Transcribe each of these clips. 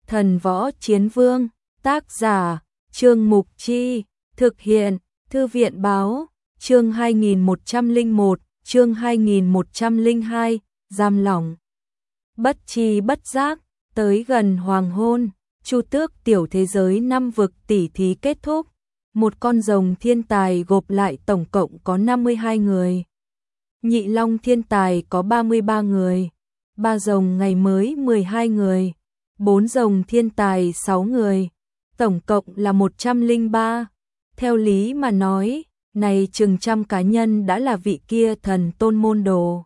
Thần Võ Chiến Vương, tác giả, Trương Mục Chi, thực hiện, Thư viện Báo, chương 2101, chương 2102, giam lỏng. Bất chi bất giác, tới gần hoàng hôn, Chu Tước tiểu thế giới 5 vực tỉ thí kết thúc. Một con rồng thiên tài gộp lại tổng cộng có 52 người. Nhị long thiên tài có 33 người. 3 rồng ngày mới 12 người. 4 rồng thiên tài 6 người. Tổng cộng là 103. Theo lý mà nói, này chừng trăm cá nhân đã là vị kia thần tôn môn đồ.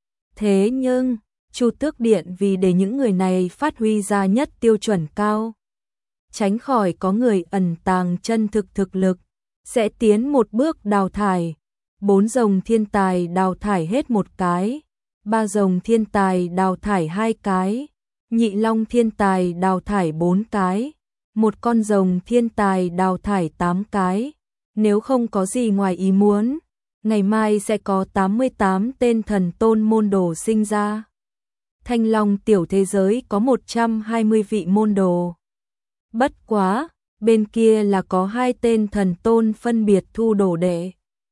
Thế nhưng, Chu Tước Điện vì để những người này phát huy ra nhất tiêu chuẩn cao, tránh khỏi có người ẩn tàng chân thực lực, sẽ tiến một bước đào thải. 4 rồng thiên tài đào thải hết một cái, 3 rồng thiên tài đào thải 2 cái, nhị long thiên tài đào thải 4 cái, một con rồng thiên tài đào thải 8 cái. Nếu không có gì ngoài ý muốn, ngày mai sẽ có 88 tên thần tôn môn đồ sinh ra. Thanh Long tiểu thế giới có 120 vị môn đồ. Bất quá, bên kia là có 2 tên thần tôn phân biệt thu đồ đệ.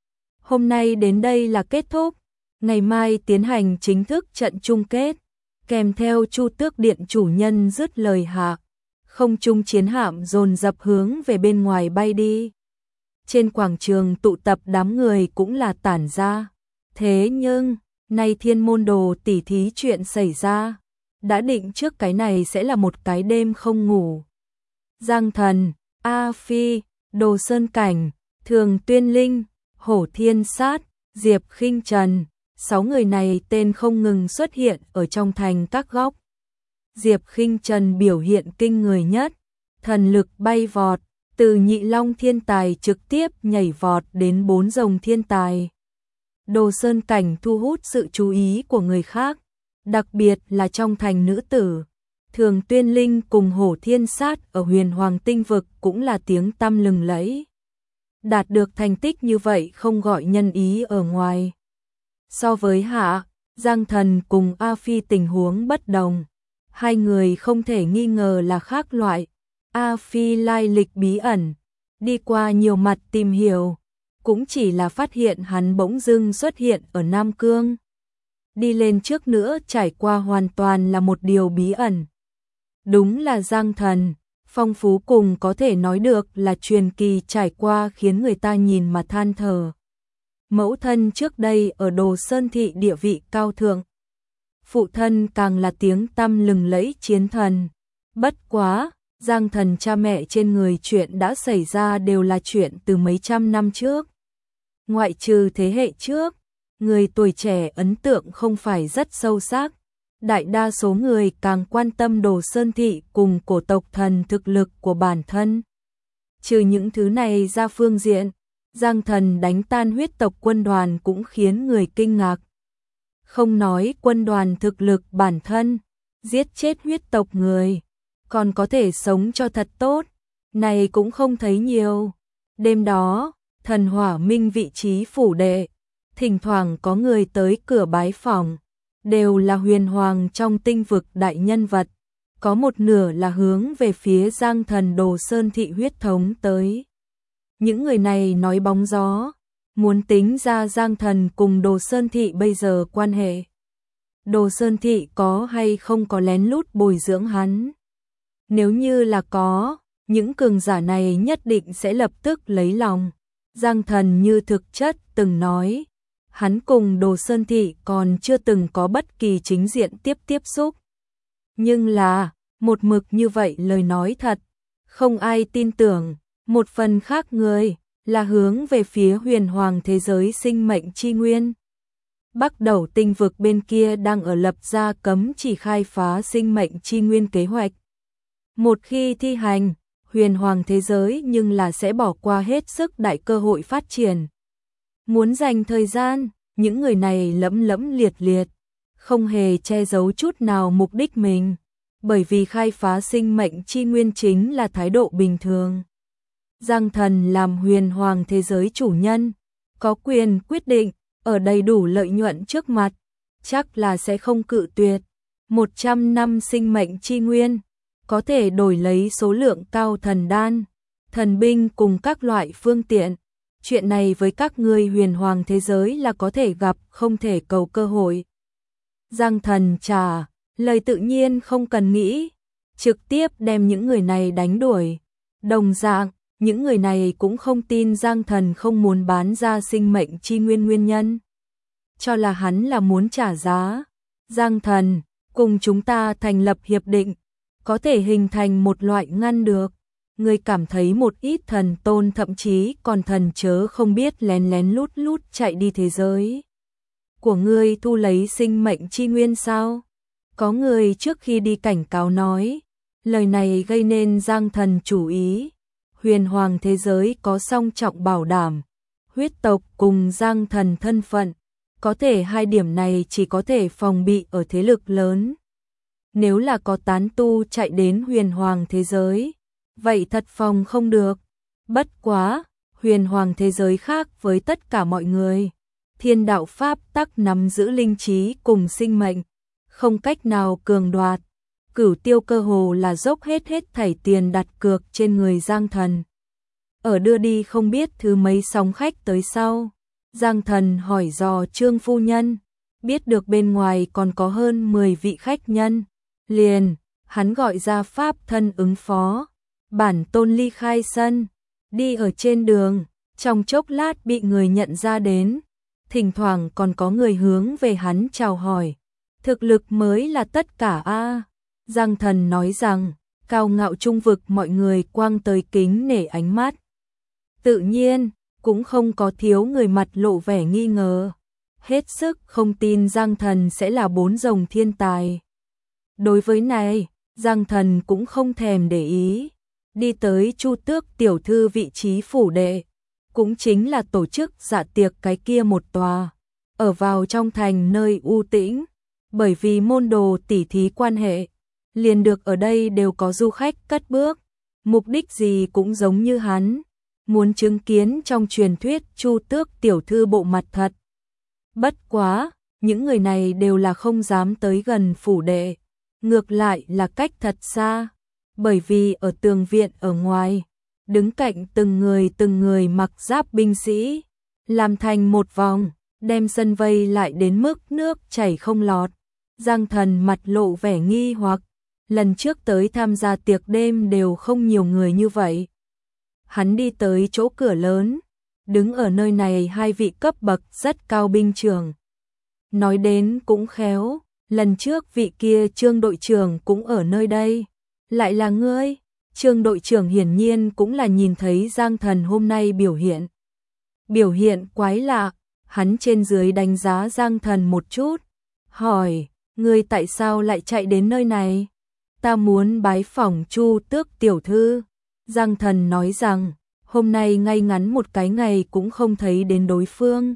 Hôm nay đến đây là kết thúc, ngày mai tiến hành chính thức trận chung kết, kèm theo Chu Tước Điện chủ nhân dứt lời hạ, không trung chiến hạm dồn dập hướng về bên ngoài bay đi. Trên quảng trường tụ tập đám người cũng là tản ra. Thế nhưng, nay thiên môn đồ tỉ thí chuyện xảy ra, đã định trước cái này sẽ là một cái đêm không ngủ. Giang Thần, A Phi, Đồ Sơn Cảnh, Thường Tuyên Linh, Hổ Thiên Sát, Diệp Khinh Trần, 6 người này tên không ngừng xuất hiện ở trong thành các góc. Diệp Khinh Trần biểu hiện kinh người nhất, thần lực bay vọt, từ nhị long thiên tài trực tiếp nhảy vọt đến 4 rồng thiên tài. Đồ Sơn Cảnh thu hút sự chú ý của người khác, đặc biệt là trong thành nữ tử. Thường Tuyên Linh cùng Hổ Thiên Sát ở Huyền Hoàng Tinh Vực cũng là tiếng tăm lừng lẫy. Đạt được thành tích như vậy không gọi nhân ý ở ngoài. So với Hạ, Giang Thần cùng A Phi tình huống bất đồng. Hai người không thể nghi ngờ là khác loại. A Phi lai lịch bí ẩn, đi qua nhiều mặt tìm hiểu, cũng chỉ là phát hiện hắn bỗng dưng xuất hiện ở Nam Cương. Đi lên trước nữa trải qua hoàn toàn là một điều bí ẩn. Đúng là Giang Thần, phong phú cùng có thể nói được là truyền kỳ trải qua khiến người ta nhìn mà than thở. Mẫu thân trước đây ở Đồ Sơn Thị địa vị cao thượng. Phụ thân càng là tiếng tăm lừng lẫy chiến thần. Bất quá, Giang Thần cha mẹ trên người chuyện đã xảy ra đều là chuyện từ mấy trăm năm trước. Ngoại trừ thế hệ trước, người tuổi trẻ ấn tượng không phải rất sâu sắc. Đại đa số người càng quan tâm Đồ Sơn Thị cùng cổ tộc thần thực lực của bản thân. Trừ những thứ này ra phương diện, Giang Thần đánh tan huyết tộc quân đoàn cũng khiến người kinh ngạc. Không nói quân đoàn thực lực bản thân, giết chết huyết tộc người, còn có thể sống cho thật tốt, này cũng không thấy nhiều. Đêm đó, Thần Hỏa Minh vị trí phủ đệ, thỉnh thoảng có người tới cửa bái phỏng, đều là huyền hoàng trong tinh vực đại nhân vật, có một nửa là hướng về phía Giang Thần Đồ Sơn Thị huyết thống tới. Những người này nói bóng gió, muốn tính ra Giang Thần cùng Đồ Sơn Thị bây giờ quan hệ. Đồ Sơn Thị có hay không có lén lút bồi dưỡng hắn? Nếu như là có, những cường giả này nhất định sẽ lập tức lấy lòng. Giang Thần như thực chất từng nói, hắn cùng Đồ Sơn Thị còn chưa từng có bất kỳ chính diện tiếp xúc. Nhưng là, một mực như vậy lời nói thật, không ai tin tưởng. Một phần khác người, là hướng về phía huyền hoàng thế giới sinh mệnh chi nguyên. Bắc Đầu tinh vực bên kia đang ở lập ra cấm chỉ khai phá sinh mệnh chi nguyên kế hoạch. Một khi thi hành, huyền hoàng thế giới nhưng là sẽ bỏ qua hết sức đại cơ hội phát triển. Muốn dành thời gian, những người này lẫm liệt, không hề che giấu chút nào mục đích mình, bởi vì khai phá sinh mệnh chi nguyên chính là thái độ bình thường. Giang Thần làm huyền hoàng thế giới chủ nhân, có quyền quyết định, ở đầy đủ lợi nhuận trước mặt, chắc là sẽ không cự tuyệt. 100 năm sinh mệnh chi nguyên, có thể đổi lấy số lượng cao thần đan, thần binh cùng các loại phương tiện. Chuyện này với các ngươi huyền hoàng thế giới là có thể gặp, không thể cầu cơ hội. Giang Thần trả lời tự nhiên không cần nghĩ, trực tiếp đem những người này đánh đuổi. Đồng dạng, những người này cũng không tin Giang Thần không muốn bán ra sinh mệnh chi nguyên nhân. Cho là hắn là muốn trả giá. Giang Thần, cùng chúng ta thành lập hiệp định, có thể hình thành một loại ngăn được. Người cảm thấy một ít thần tôn thậm chí còn thần chớ không biết lén lén lút lút chạy đi thế giới của ngươi thu lấy sinh mệnh chi nguyên sao? Có người trước khi đi cảnh cáo nói, lời này gây nên Giang Thần chú ý. Huyền hoàng thế giới có song trọng bảo đảm, huyết tộc cùng Giang Thần thân phận, có thể hai điểm này chỉ có thể phòng bị ở thế lực lớn. Nếu là có tán tu chạy đến huyền hoàng thế giới, vậy thật phòng không được. Bất quá, huyền hoàng thế giới khác với tất cả mọi người. Thiên đạo pháp tắc nắm giữ linh trí cùng sinh mệnh, không cách nào cường đoạt. Cửu Tiêu cơ hồ là dốc hết thảy tiền đặt cược trên người Giang Thần. Ở đưa đi không biết thứ mấy sóng khách tới sau. Giang Thần hỏi dò Trương phu nhân, biết được bên ngoài còn có hơn 10 vị khách nhân. Liền, hắn gọi ra pháp thân ứng phó. Bản tôn ly khai sân, đi ở trên đường, trong chốc lát bị người nhận ra đến. Thỉnh thoảng còn có người hướng về hắn chào hỏi. Thực lực mới là tất cả a. Giang Thần nói rằng, cao ngạo trung vực mọi người quang tới kính nể ánh mắt. Tự nhiên, cũng không có thiếu người mặt lộ vẻ nghi ngờ. Hết sức không tin Giang Thần sẽ là bốn rồng thiên tài. Đối với này, Giang Thần cũng không thèm để ý. Đi tới Chu Tước tiểu thư vị trí phủ đệ, cũng chính là tổ chức dạ tiệc cái kia một tòa, ở vào trong thành nơi u tĩnh, bởi vì môn đồ tỉ thí quan hệ, liền được ở đây đều có du khách cất bước, mục đích gì cũng giống như hắn, muốn chứng kiến trong truyền thuyết Chu Tước tiểu thư bộ mặt thật. Bất quá, những người này đều là không dám tới gần phủ đệ, ngược lại là cách thật xa, bởi vì ở tường viện ở ngoài, đứng cạnh từng người mặc giáp binh sĩ, làm thành một vòng, đem sân vây lại đến mức nước chảy không lọt. Giang Thần mặt lộ vẻ nghi hoặc, lần trước tới tham gia tiệc đêm đều không nhiều người như vậy. Hắn đi tới chỗ cửa lớn, đứng ở nơi này hai vị cấp bậc rất cao binh trưởng. Nói đến cũng khéo, lần trước vị kia Trương đội trưởng cũng ở nơi đây. Lại là ngươi? Trương đội trưởng hiển nhiên cũng là nhìn thấy Giang Thần hôm nay biểu hiện. Biểu hiện quái lạ, hắn trên dưới đánh giá Giang Thần một chút, hỏi, ngươi tại sao lại chạy đến nơi này? Ta muốn bái phỏng Chu Tước tiểu thư. Giang Thần nói rằng, hôm nay ngay ngắn một cái ngày cũng không thấy đến đối phương.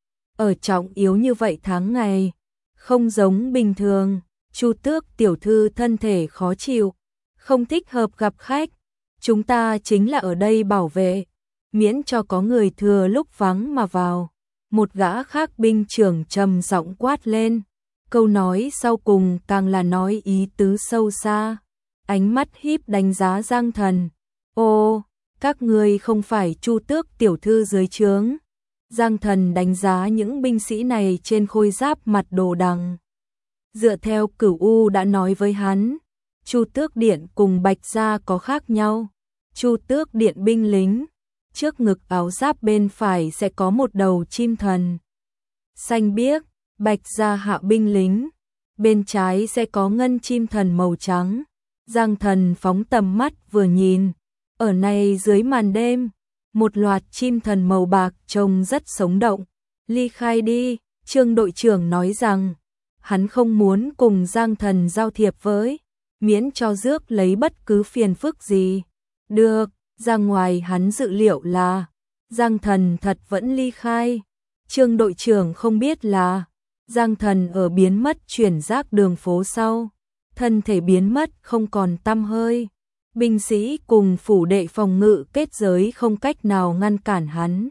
Ở trọng yếu như vậy tháng ngày, không giống bình thường, Chu Tước tiểu thư thân thể khó chịu, không thích hợp gặp khách. Chúng ta chính là ở đây bảo vệ, miễn cho có người thừa lúc vắng mà vào. Một gã khác binh trưởng trầm giọng quát lên. Câu nói sau cùng càng là nói ý tứ sâu xa. Ánh mắt híp đánh giá Giang Thần. Ô, các ngươi không phải Chu Tước tiểu thư dưới trướng. Giang Thần đánh giá những binh sĩ này trên khôi giáp mặt đồ đằng. Dựa theo Cửu U đã nói với hắn, Chu Tước Điện cùng Bạch Gia có khác nhau. Chu Tước Điện binh lính, trước ngực áo giáp bên phải sẽ có một đầu chim thần xanh biếc, Bạch Gia hạ binh lính, bên trái sẽ có ngân chim thần màu trắng. Giang Thần phóng tầm mắt vừa nhìn, ở này dưới màn đêm, một loạt chim thần màu bạc trông rất sống động. Ly khai đi, Trương đội trưởng nói rằng, hắn không muốn cùng Giang Thần giao thiệp với, miễn cho rước lấy bất cứ phiền phức gì. Được, ra ngoài hắn dự liệu là Giang Thần thật vẫn ly khai. Trương đội trưởng không biết là Giang Thần ở biến mất chuyển giác đường phố sau, thân thể biến mất không còn tăm hơi. Binh sĩ cùng phủ đệ phòng ngự kết giới không cách nào ngăn cản hắn.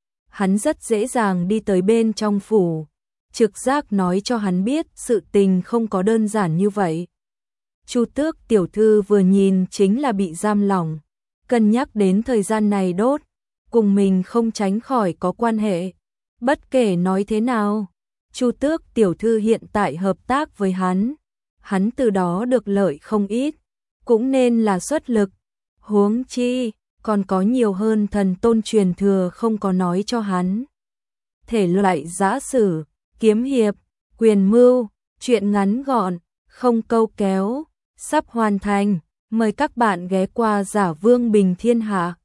Hắn rất dễ dàng đi tới bên trong phủ. Trực giác nói cho hắn biết sự tình không có đơn giản như vậy. Chu Tước tiểu thư vừa nhìn chính là bị giam lỏng, cân nhắc đến thời gian này đốt, cùng mình không tránh khỏi có quan hệ. Bất kể nói thế nào, Chu Tước tiểu thư hiện tại hợp tác với hắn từ đó được lợi không ít, cũng nên là xuất lực. Huống chi, còn có nhiều hơn thần tôn truyền thừa không có nói cho hắn. Thể loại giã sử, kiếm hiệp, quyền mưu, truyện ngắn gọn, không câu kéo, sắp hoàn thành. Mời các bạn ghé qua Giả Vương Bình Thiên Hạ.